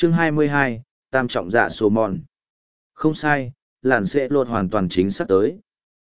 Chương 22, Tam trọng dạ số mòn. Không sai, lạn sẽ lột hoàn toàn chính xác tới.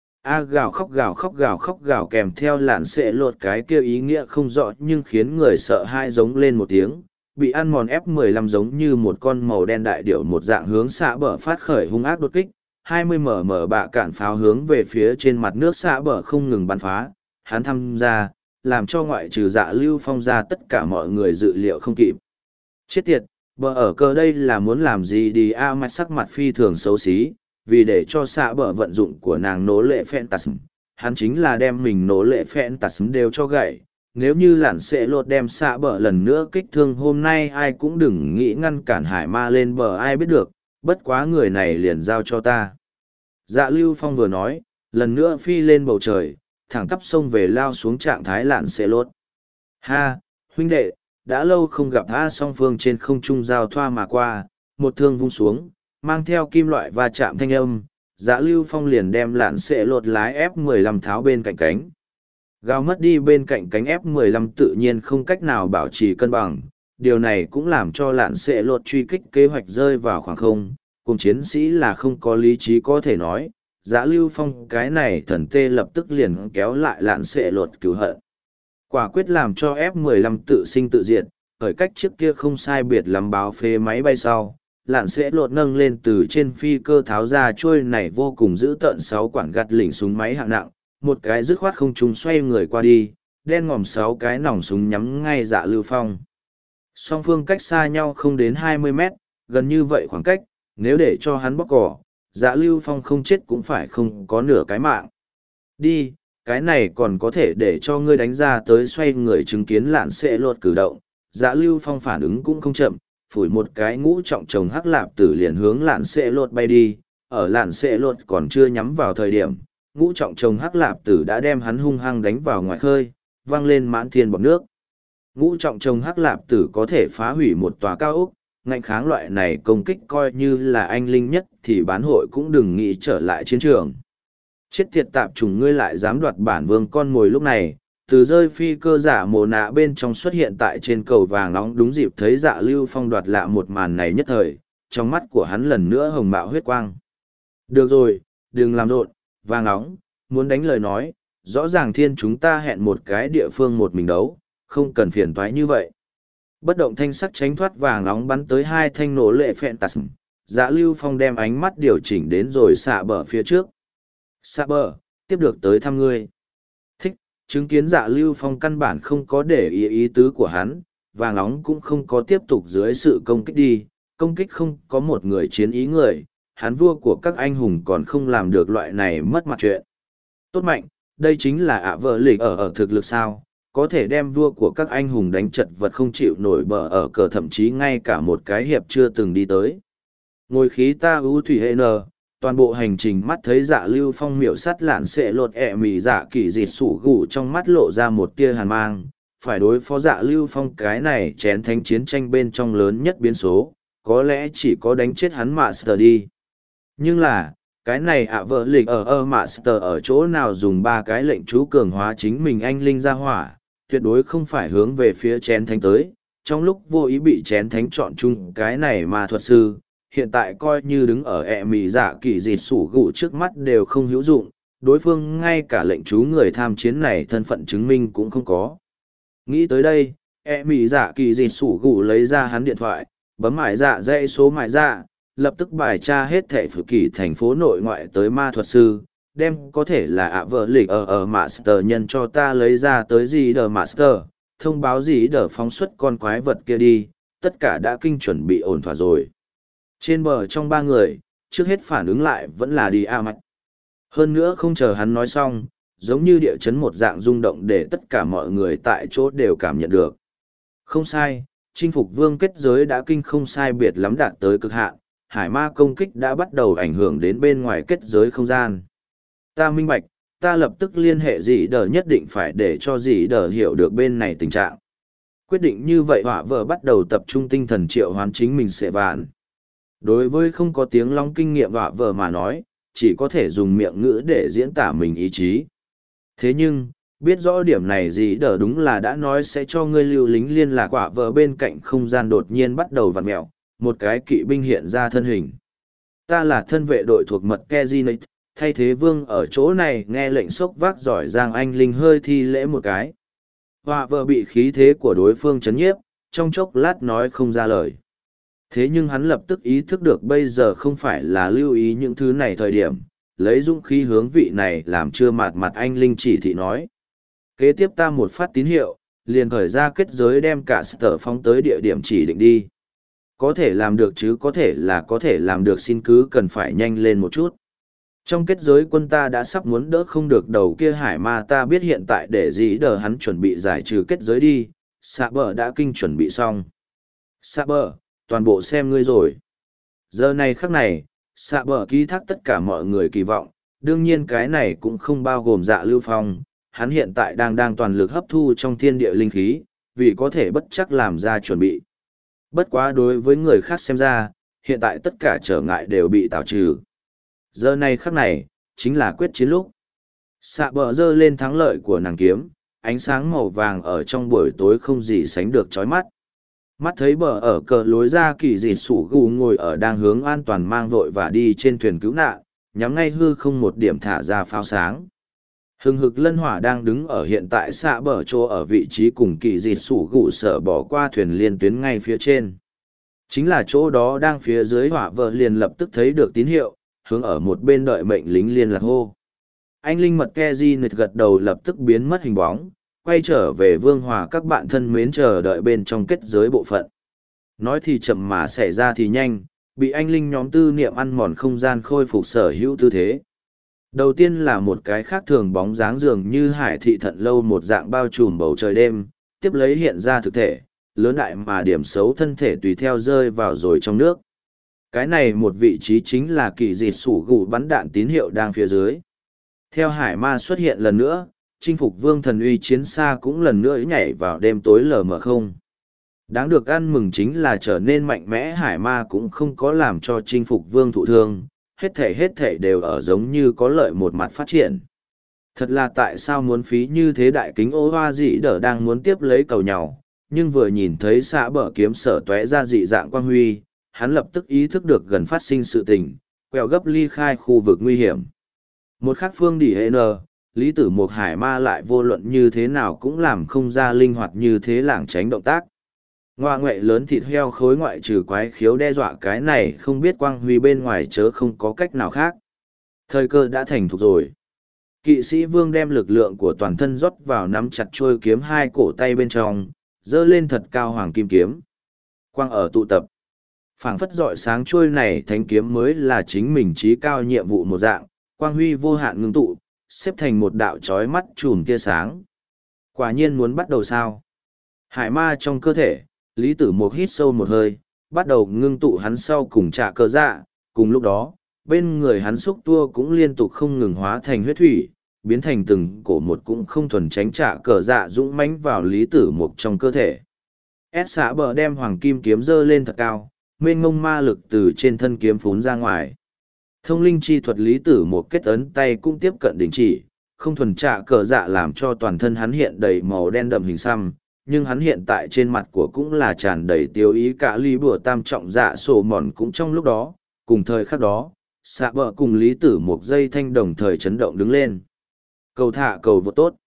A gào khóc gào khóc gào khóc gào kèm theo lạn sẽ lột cái kêu ý nghĩa không rõ nhưng khiến người sợ hãi giống lên một tiếng, bị ăn mòn F-15 giống như một con màu đen đại điểu một dạng hướng xạ bờ phát khởi hung ác đột kích, 20 mm bạ cản pháo hướng về phía trên mặt nước xạ bờ không ngừng bắn phá, hắn tham gia, làm cho ngoại trừ Dạ Lưu Phong ra tất cả mọi người dự liệu không kịp. Chết tiệt, bờ ở cờ đây là muốn làm gì đi a mạch sắc mặt phi thường xấu xí, vì để cho xạ bờ vận dụng của nàng nỗ lệ phẹn tà sм, hắn chính là đem mình nỗ lệ phẹn tà sm đều cho gậy. Nếu như lản sẽ lột đem xạ bờ lần nữa kích thương hôm nay ai cũng đừng nghĩ ngăn cản hải ma lên bờ ai biết được, bất quá người này liền giao cho ta. Dạ Lưu Phong vừa nói, lần nữa phi lên bầu trời, thẳng tắp sông về lao xuống trạng thái lạn sẽ lột. Ha, huynh đệ, đã lâu không gặp tha song phương trên không trung giao thoa mà qua, một thương vung xuống, mang theo kim loại va chạm thanh âm, Dạ Lưu Phong liền đem lạn sẽ lột lái F-15 tháo bên cạnh cánh. Gào mất đi bên cạnh cánh F-15 tự nhiên không cách nào bảo trì cân bằng, điều này cũng làm cho lạn sẽ lột truy kích kế hoạch rơi vào khoảng không, cùng chiến sĩ là không có lý trí có thể nói, Dạ Lưu Phong cái này thần tê lập tức liền kéo lại lạn sẽ lột cứu hận. Quả quyết làm cho F-15 tự sinh tự diệt, khởi cách trước kia không sai biệt lắm báo phê máy bay sau, lạn sẽ lột nâng lên từ trên phi cơ tháo ra trôi này vô cùng giữ tợn 6 quản gạt lỉnh súng máy hạng nặng, một cái dứt khoát không trung xoay người qua đi, đen ngòm 6 cái nòng súng nhắm ngay Dạ Lưu Phong. Song phương cách xa nhau không đến 20 mét, gần như vậy khoảng cách, nếu để cho hắn bóc cỏ, Dạ Lưu Phong không chết cũng phải không có nửa cái mạng. Đi, cái này còn có thể để cho ngươi đánh ra tới xoay người chứng kiến lạn sẽ lột cử động. Dạ Lưu Phong phản ứng cũng không chậm, phủi một cái ngũ trọng chồng hắc lạp tử liền hướng lạn sẽ lột bay đi, ở lạn sẽ lột còn chưa nhắm vào thời điểm, ngũ trọng chồng hắc lạp tử đã đem hắn hung hăng đánh vào ngoài khơi, văng lên mãn thiên bọt nước. Ngũ trọng chồng hắc lạp tử có thể phá hủy một tòa cao ốc, ngạnh kháng loại này công kích coi như là anh linh nhất thì bán hội cũng đừng nghĩ trở lại chiến trường. Chết tiệt tạp trùng ngươi lại dám đoạt bản vương con mồi lúc này, từ rơi phi cơ giả mồ nạ bên trong xuất hiện tại trên cầu vàng nóng đúng dịp thấy Dạ Lưu Phong đoạt lạ một màn này nhất thời, trong mắt của hắn lần nữa hồng mạo huyết quang. Được rồi, đừng làm rộn, vàng nóng, muốn đánh lời nói, rõ ràng thiên chúng ta hẹn một cái địa phương một mình đấu, không cần phiền toái như vậy. Bất động thanh sắc tránh thoát vàng nóng bắn tới 2 thanh nổ lệ phẹn tà sm, Dạ Lưu Phong đem ánh mắt điều chỉnh đến rồi xạ bờ phía trước. Xạ bờ, tiếp được tới thăm ngươi. Thích, chứng kiến Dạ Lưu Phong căn bản không có để ý tứ của hắn, vàng nóng cũng không có tiếp tục dưới sự công kích đi, công kích không có một người chiến ý người, hắn vua của các anh hùng còn không làm được loại này mất mặt chuyện. Tốt mạnh, đây chính là ạ vợ lịch ở thực lực sao, có thể đem vua của các anh hùng đánh chật vật không chịu nổi bờ ở cờ thậm chí ngay cả một cái hiệp chưa từng đi tới. Ngồi khí ta ưu thủy hệ nờ, toàn bộ hành trình mắt thấy Dạ Lưu Phong miểu sắt lạn sẽ lột mì dạ kỳ dịt sủ gù trong mắt lộ ra một tia hàn mang, phải đối phó Dạ Lưu Phong cái này chén thánh chiến tranh bên trong lớn nhất biến số, có lẽ chỉ có đánh chết hắn Master đi. Nhưng là, cái này ạ vợ lịch ở Master ở chỗ nào dùng 3 cái lệnh chú cường hóa chính mình anh linh ra hỏa, tuyệt đối không phải hướng về phía chén thánh tới, trong lúc vô ý bị chén thánh chọn chung cái này mà thuật sư, hiện tại coi như đứng ở mì dạ kỳ dịt sủ gụ trước mắt đều không hữu dụng, đối phương ngay cả lệnh chú người tham chiến này thân phận chứng minh cũng không có. Nghĩ tới đây, mì dạ kỳ dịt sủ gụ lấy ra hắn điện thoại, bấm mải dạ dãy số mải dạ, lập tức bài tra hết thẻ phử kỳ thành phố nội ngoại tới ma thuật sư, đem có thể là ạ vợ lịch ở Master nhân cho ta lấy ra tới gì đờ Master, thông báo gì đờ phóng xuất con quái vật kia đi, tất cả đã kinh chuẩn bị ổn thỏa rồi. Trên bờ trong 3 người, trước hết phản ứng lại vẫn là đi a mạch. Hơn nữa không chờ hắn nói xong, giống như địa chấn một dạng rung động để tất cả mọi người tại chỗ đều cảm nhận được. Không sai, chinh phục vương kết giới đã kinh không sai biệt lắm đạt tới cực hạn, hải ma công kích đã bắt đầu ảnh hưởng đến bên ngoài kết giới không gian. Ta minh bạch, ta lập tức liên hệ dĩ đờ nhất định phải để cho dĩ đờ hiểu được bên này tình trạng. Quyết định như vậy họa vợ bắt đầu tập trung tinh thần triệu hoán chính mình sẽ vạn. Đối với không có tiếng long kinh nghiệm họa vợ mà nói, chỉ có thể dùng miệng ngữ để diễn tả mình ý chí. Thế nhưng, biết rõ điểm này dĩ đờ đúng là đã nói sẽ cho ngươi lưu lính liên lạc họa vợ bên cạnh không gian đột nhiên bắt đầu vặn mẹo, một cái kỵ binh hiện ra thân hình. Ta là thân vệ đội thuộc mật Kezinate, thay thế vương ở chỗ này nghe lệnh xốc vác giỏi giang anh linh hơi thi lễ một cái. Họa vợ bị khí thế của đối phương chấn nhiếp, trong chốc lát nói không ra lời. Thế nhưng hắn lập tức ý thức được bây giờ không phải là lưu ý những thứ này thời điểm, lấy dũng khí hướng vị này làm chưa mạt mặt anh linh chỉ thị nói. Kế tiếp ta một phát tín hiệu, liền khởi ra kết giới đem cả sở phóng tới địa điểm chỉ định đi. Có thể làm được chứ có thể làm được, xin cứ cần phải nhanh lên một chút. Trong kết giới quân ta đã sắp muốn đỡ không được đầu kia hải ma, ta biết hiện tại để dĩ đờ hắn chuẩn bị giải trừ kết giới đi. Sạ bờ đã kinh chuẩn bị xong. Sạ bờ, toàn bộ xem ngươi rồi. Giờ này khắc này, Sạ bờ ký thác tất cả mọi người kỳ vọng, đương nhiên cái này cũng không bao gồm Dạ Lưu Phong, hắn hiện tại đang toàn lực hấp thu trong thiên địa linh khí, vì có thể bất chắc làm ra chuẩn bị. Bất quá đối với người khác xem ra, hiện tại tất cả trở ngại đều bị tạo trừ. Giờ này khắc này, chính là quyết chiến lúc. Sạ bờ giơ lên thắng lợi của nàng kiếm, ánh sáng màu vàng ở trong buổi tối không gì sánh được chói mắt. Mắt thấy bờ ở cờ lối ra kỳ dị sủ gù ngồi ở đang hướng an toàn mang vội và đi trên thuyền cứu nạn, nhắm ngay hư không một điểm thả ra pháo sáng. Hừng hực lân hỏa đang đứng ở hiện tại xạ bờ chỗ ở vị trí cùng kỳ dị sủ gù sở bỏ qua thuyền liên tuyến ngay phía trên. Chính là chỗ đó đang phía dưới hỏa vợ liền lập tức thấy được tín hiệu, hướng ở một bên đợi mệnh lính liên lạc hô. Anh linh mật Keji nịch gật đầu lập tức biến mất hình bóng, quay trở về Vương Hòa các bạn thân mến chờ đợi bên trong kết giới bộ phận. Nói thì chậm mà xảy ra thì nhanh, bị anh linh nhóm tư niệm ăn mòn không gian khôi phục sở hữu tư thế. Đầu tiên là một cái khác thường bóng dáng dường như hải thị thận lâu một dạng bao trùm bầu trời đêm, tiếp lấy hiện ra thực thể, lớn đại mà điểm xấu thân thể tùy theo rơi vào rồi trong nước. Cái này một vị trí chính là kỳ dị sủ gù bắn đạn tín hiệu đang phía dưới. Theo hải ma xuất hiện lần nữa, chinh phục vương thần uy chiến xa cũng lần nữa nhảy vào đêm tối lờ mờ không. Đáng được ăn mừng chính là trở nên mạnh mẽ hải ma cũng không có làm cho chinh phục vương thụ thương, hết thể đều ở giống như có lợi một mặt phát triển. Thật là tại sao muốn phí như thế đại kính ô hoa dị đỡ đang muốn tiếp lấy cầu nhau, nhưng vừa nhìn thấy xạ bờ kiếm sở tóe ra dị dạng quang huy, hắn lập tức ý thức được gần phát sinh sự tình, quẹo gấp ly khai khu vực nguy hiểm. Một khắc phương đỉ hệ nờ, Lý Tử Mục hải ma lại vô luận như thế nào cũng làm không ra linh hoạt như thế lảng tránh động tác. Ngoa ngoại lớn thịt heo khối ngoại trừ quái khiếu đe dọa cái này không biết quang huy bên ngoài chớ không có cách nào khác. Thời cơ đã thành thục rồi. Kỵ sĩ vương đem lực lượng của toàn thân rót vào nắm chặt trôi kiếm hai cổ tay bên trong, dơ lên thật cao hoàng kim kiếm. Quang ở tụ tập. Phảng phất rọi sáng trôi này thánh kiếm mới là chính mình trí cao nhiệm vụ một dạng, quang huy vô hạn ngưng tụ, xếp thành một đạo chói mắt chùm tia sáng. Quả nhiên muốn bắt đầu sao? Hải ma trong cơ thể, Lý Tử Mục hít sâu một hơi, bắt đầu ngưng tụ hắn sau cùng trả cơ dạ, cùng lúc đó, bên người hắn xúc tua cũng liên tục không ngừng hóa thành huyết thủy, biến thành từng cổ một cũng không thuần tránh trả cờ dạ dũng mãnh vào Lý Tử Mục trong cơ thể. S xạ bờ đem hoàng kim kiếm dơ lên thật cao, mênh ngông ma lực từ trên thân kiếm phún ra ngoài. Thông linh chi thuật Lý Tử Mục kết ấn tay cũng tiếp cận đỉnh chỉ, không thuần trả cờ dạ làm cho toàn thân hắn hiện đầy màu đen đậm hình xăm, nhưng hắn hiện tại trên mặt của cũng là tràn đầy tiêu ý cả lý bùa tam trọng dạ sổ mòn cũng trong lúc đó, cùng thời khắc đó, xạ bờ cùng Lý Tử Mục dây thanh đồng thời chấn động đứng lên. Cầu thả cầu vượt tốt.